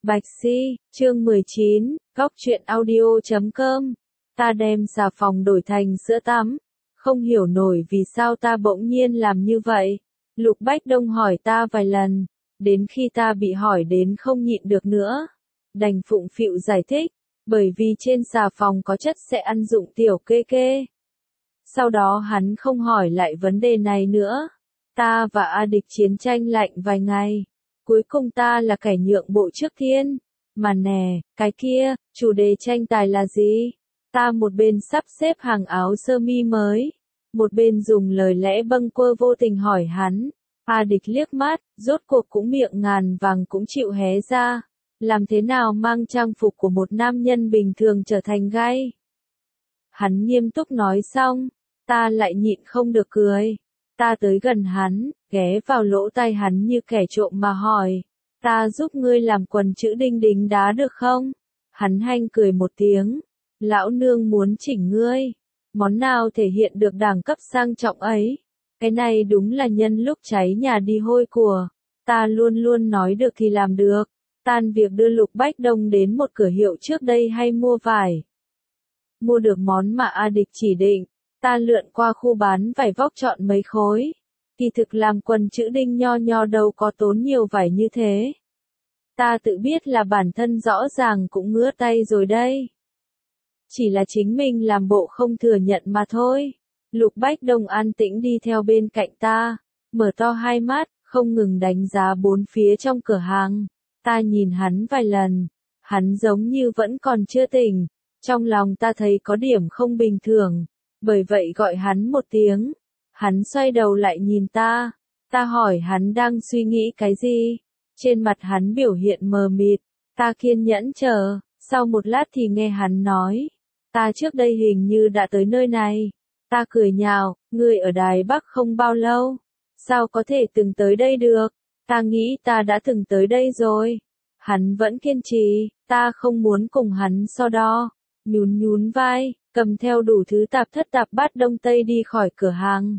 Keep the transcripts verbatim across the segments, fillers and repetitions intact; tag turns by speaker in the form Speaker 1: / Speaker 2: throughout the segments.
Speaker 1: Bạch Si, chương mười chín, góc truyện audio chấm com. Ta đem xà phòng đổi thành sữa tắm. Không hiểu nổi vì sao ta bỗng nhiên làm như vậy. Lục Bách Đông hỏi ta vài lần, đến khi ta bị hỏi đến không nhịn được nữa. Đành phụng phịu giải thích, bởi vì trên xà phòng có chất sẽ ăn dụng tiểu kê kê. Sau đó hắn không hỏi lại vấn đề này nữa. Ta và A Địch chiến tranh lạnh vài ngày. Cuối cùng ta là kẻ nhượng bộ trước thiên. Mà nè, cái kia, chủ đề tranh tài là gì? Ta một bên sắp xếp hàng áo sơ mi mới, một bên dùng lời lẽ bâng quơ vô tình hỏi hắn. A Địch liếc mắt, rốt cuộc cũng miệng ngàn vàng cũng chịu hé ra. Làm thế nào mang trang phục của một nam nhân bình thường trở thành gay? Hắn nghiêm túc nói xong, ta lại nhịn không được cười. Ta tới gần hắn, ghé vào lỗ tai hắn như kẻ trộm mà hỏi, ta giúp ngươi làm quần chữ đinh đính đá được không? Hắn hanh cười một tiếng, lão nương muốn chỉnh ngươi. Món nào thể hiện được đẳng cấp sang trọng ấy? Cái này đúng là nhân lúc cháy nhà đi hôi của. Ta luôn luôn nói được thì làm được. Tan việc đưa Lục Bách Đông đến một cửa hiệu trước đây hay mua vải. Mua được món mà A Địch chỉ định. Ta lượn qua khu bán vải vóc chọn mấy khối. Kỳ thực làm quần chữ đinh nho nho đâu có tốn nhiều vải như thế. Ta tự biết là bản thân rõ ràng cũng ngứa tay rồi đây. Chỉ là chính mình làm bộ không thừa nhận mà thôi. Lục Bách Đông an tĩnh đi theo bên cạnh ta, mở to hai mắt, không ngừng đánh giá bốn phía trong cửa hàng. Ta nhìn hắn vài lần, hắn giống như vẫn còn chưa tỉnh. Trong lòng ta thấy có điểm không bình thường. Bởi vậy gọi hắn một tiếng. Hắn xoay đầu lại nhìn ta. Ta hỏi hắn đang suy nghĩ cái gì. Trên mặt hắn biểu hiện mờ mịt. Ta kiên nhẫn chờ. Sau một lát thì nghe hắn nói. Ta trước đây hình như đã tới nơi này. Ta cười nhạo. Ngươi ở Đài Bắc không bao lâu. Sao có thể từng tới đây được? Ta nghĩ ta đã từng tới đây rồi. Hắn vẫn kiên trì. Ta không muốn cùng hắn so đo. Nhún nhún vai, cầm theo đủ thứ tạp thất tạp bát đông tây đi khỏi cửa hàng.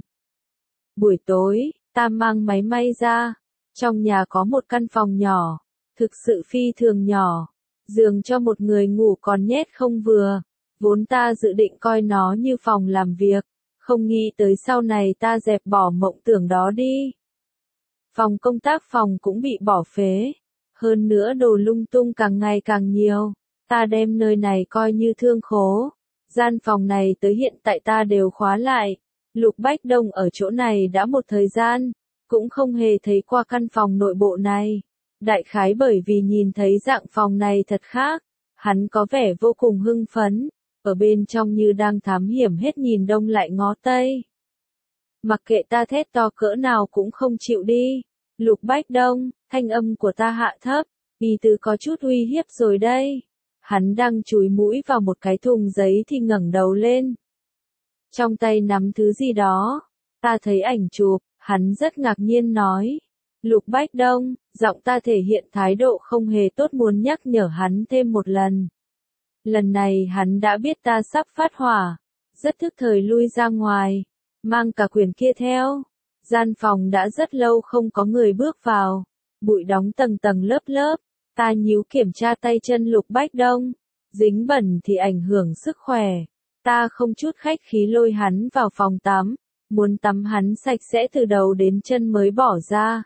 Speaker 1: Buổi tối, ta mang máy may ra. Trong nhà có một căn phòng nhỏ, thực sự phi thường nhỏ. Giường cho một người ngủ còn nhét không vừa. Vốn ta dự định coi nó như phòng làm việc. Không nghĩ tới sau này ta dẹp bỏ mộng tưởng đó đi. Phòng công tác phòng cũng bị bỏ phế. Hơn nữa đồ lung tung càng ngày càng nhiều. Ta đem nơi này coi như thương khố. Gian phòng này tới hiện tại ta đều khóa lại. Lục Bách Đông ở chỗ này đã một thời gian, cũng không hề thấy qua căn phòng nội bộ này. Đại khái bởi vì nhìn thấy dạng phòng này thật khác, hắn có vẻ vô cùng hưng phấn, ở bên trong như đang thám hiểm hết nhìn đông lại ngó tây. Mặc kệ ta thét to cỡ nào cũng không chịu đi. Lục Bách Đông, thanh âm của ta hạ thấp, ý tứ có chút uy hiếp rồi đây. Hắn đang chúi mũi vào một cái thùng giấy thì ngẩng đầu lên. Trong tay nắm thứ gì đó. Ta thấy ảnh chụp, hắn rất ngạc nhiên nói. Lục Bách Đông, giọng ta thể hiện thái độ không hề tốt muốn nhắc nhở hắn thêm một lần. Lần này hắn đã biết ta sắp phát hỏa. Rất thức thời lui ra ngoài. Mang cả quyển kia theo. Gian phòng đã rất lâu không có người bước vào. Bụi đóng tầng tầng lớp lớp. Ta nhíu kiểm tra tay chân Lục Bách Đông. Dính bẩn thì ảnh hưởng sức khỏe. Ta không chút khách khí lôi hắn vào phòng tắm. Muốn tắm hắn sạch sẽ từ đầu đến chân mới bỏ ra.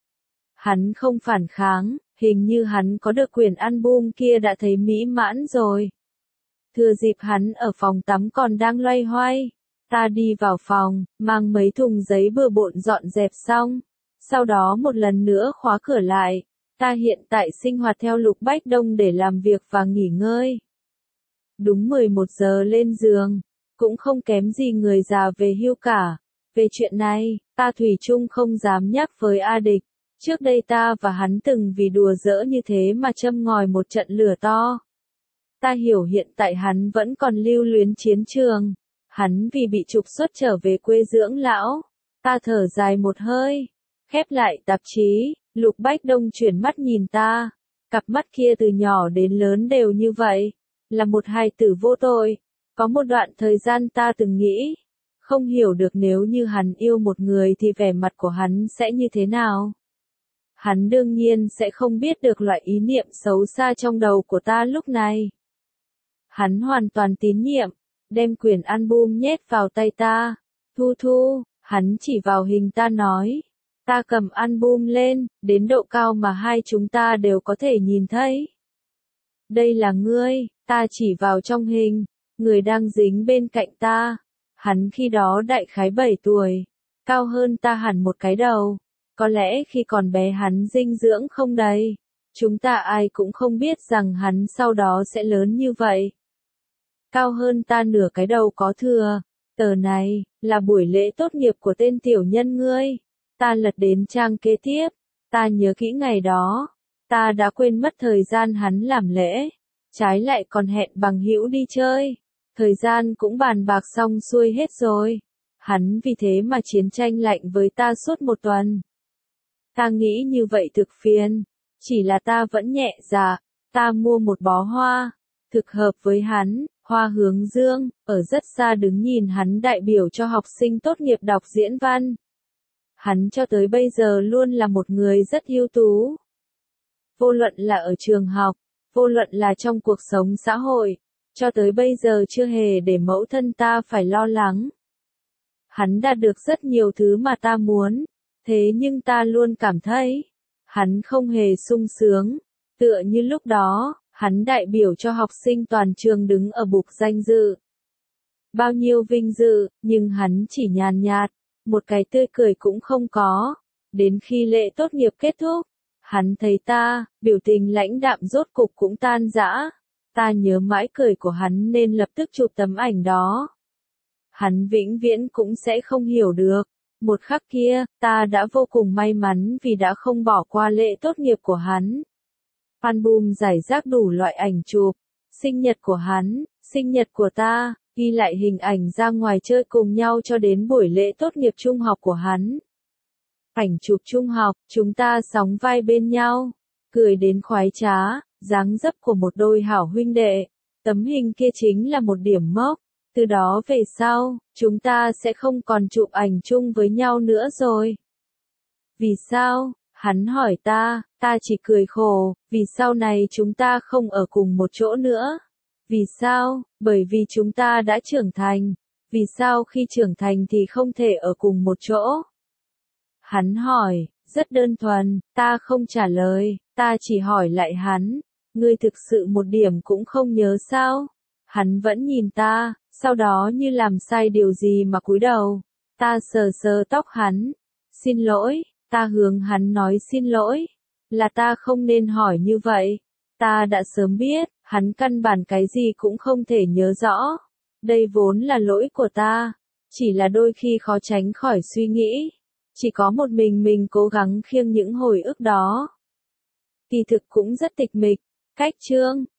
Speaker 1: Hắn không phản kháng. Hình như hắn có được quyển album kia đã thấy mỹ mãn rồi. Thừa dịp hắn ở phòng tắm còn đang loay hoay. Ta đi vào phòng, mang mấy thùng giấy bừa bộn dọn dẹp xong. Sau đó một lần nữa khóa cửa lại. Ta hiện tại sinh hoạt theo Lục Bách Đông để làm việc và nghỉ ngơi. Đúng mười một giờ lên giường, cũng không kém gì người già về hưu cả. Về chuyện này, ta thủy chung không dám nhắc với A Địch. Trước đây ta và hắn từng vì đùa giỡn như thế mà châm ngòi một trận lửa to. Ta hiểu hiện tại hắn vẫn còn lưu luyến chiến trường. Hắn vì bị trục xuất trở về quê dưỡng lão. Ta thở dài một hơi. Khép lại tạp chí. Lục Bách Đông chuyển mắt nhìn ta. Cặp mắt kia từ nhỏ đến lớn đều như vậy. Là một hài tử vô tội. Có một đoạn thời gian ta từng nghĩ. Không hiểu được nếu như hắn yêu một người thì vẻ mặt của hắn sẽ như thế nào. Hắn đương nhiên sẽ không biết được loại ý niệm xấu xa trong đầu của ta lúc này. Hắn hoàn toàn tín nhiệm, đem quyển album nhét vào tay ta. Thu Thu, hắn chỉ vào hình ta nói. Ta cầm album lên, đến độ cao mà hai chúng ta đều có thể nhìn thấy. Đây là ngươi, ta chỉ vào trong hình, người đang dính bên cạnh ta. Hắn khi đó đại khái bảy tuổi, cao hơn ta hẳn một cái đầu. Có lẽ khi còn bé hắn dinh dưỡng không đầy. Chúng ta ai cũng không biết rằng hắn sau đó sẽ lớn như vậy. Cao hơn ta nửa cái đầu có thừa. Tờ này, là buổi lễ tốt nghiệp của tên tiểu nhân ngươi. Ta lật đến trang kế tiếp. Ta nhớ kỹ ngày đó. Ta đã quên mất thời gian hắn làm lễ. Trái lại còn hẹn bằng hữu đi chơi. Thời gian cũng bàn bạc xong xuôi hết rồi. Hắn vì thế mà chiến tranh lạnh với ta suốt một tuần. Ta nghĩ như vậy thực phiền. Chỉ là ta vẫn nhẹ dạ. Ta mua một bó hoa. Thực hợp với hắn. Hoa hướng dương. Ở rất xa đứng nhìn hắn đại biểu cho học sinh tốt nghiệp đọc diễn văn. Hắn cho tới bây giờ luôn là một người rất ưu tú. Vô luận là ở trường học. Vô luận là trong cuộc sống xã hội. Cho tới bây giờ chưa hề để mẫu thân ta phải lo lắng. Hắn đạt được rất nhiều thứ mà ta muốn. Thế nhưng ta luôn cảm thấy, hắn không hề sung sướng. Tựa như lúc đó, hắn đại biểu cho học sinh toàn trường đứng ở bục danh dự. Bao nhiêu vinh dự, nhưng hắn chỉ nhàn nhạt, một cái tươi cười cũng không có. Đến khi lễ tốt nghiệp kết thúc, hắn thấy ta, biểu tình lãnh đạm rốt cục cũng tan rã. Ta nhớ mãi cười của hắn nên lập tức chụp tấm ảnh đó. Hắn vĩnh viễn cũng sẽ không hiểu được. Một khắc kia, ta đã vô cùng may mắn vì đã không bỏ qua lễ tốt nghiệp của hắn. Album rải rác đủ loại ảnh chụp, sinh nhật của hắn, sinh nhật của ta, ghi lại hình ảnh ra ngoài chơi cùng nhau cho đến buổi lễ tốt nghiệp trung học của hắn. Ảnh chụp trung học, chúng ta sóng vai bên nhau, cười đến khoái trá, dáng dấp của một đôi hảo huynh đệ. Tấm hình kia chính là một điểm mốc. Từ đó về sau, chúng ta sẽ không còn chụp ảnh chung với nhau nữa rồi. Vì sao? Hắn hỏi ta, ta chỉ cười khổ, vì sau này chúng ta không ở cùng một chỗ nữa. Vì sao? Bởi vì chúng ta đã trưởng thành. Vì sao khi trưởng thành thì không thể ở cùng một chỗ? Hắn hỏi, rất đơn thuần, ta không trả lời, ta chỉ hỏi lại hắn, ngươi thực sự một điểm cũng không nhớ sao? Hắn vẫn nhìn ta, sau đó như làm sai điều gì mà cúi đầu. Ta sờ sờ tóc hắn. Xin lỗi, ta hướng hắn nói xin lỗi. Là ta không nên hỏi như vậy. Ta đã sớm biết, hắn căn bản cái gì cũng không thể nhớ rõ. Đây vốn là lỗi của ta. Chỉ là đôi khi khó tránh khỏi suy nghĩ. Chỉ có một mình mình cố gắng khiêng những hồi ức đó. Kỳ thực cũng rất tịch mịch. Cách chương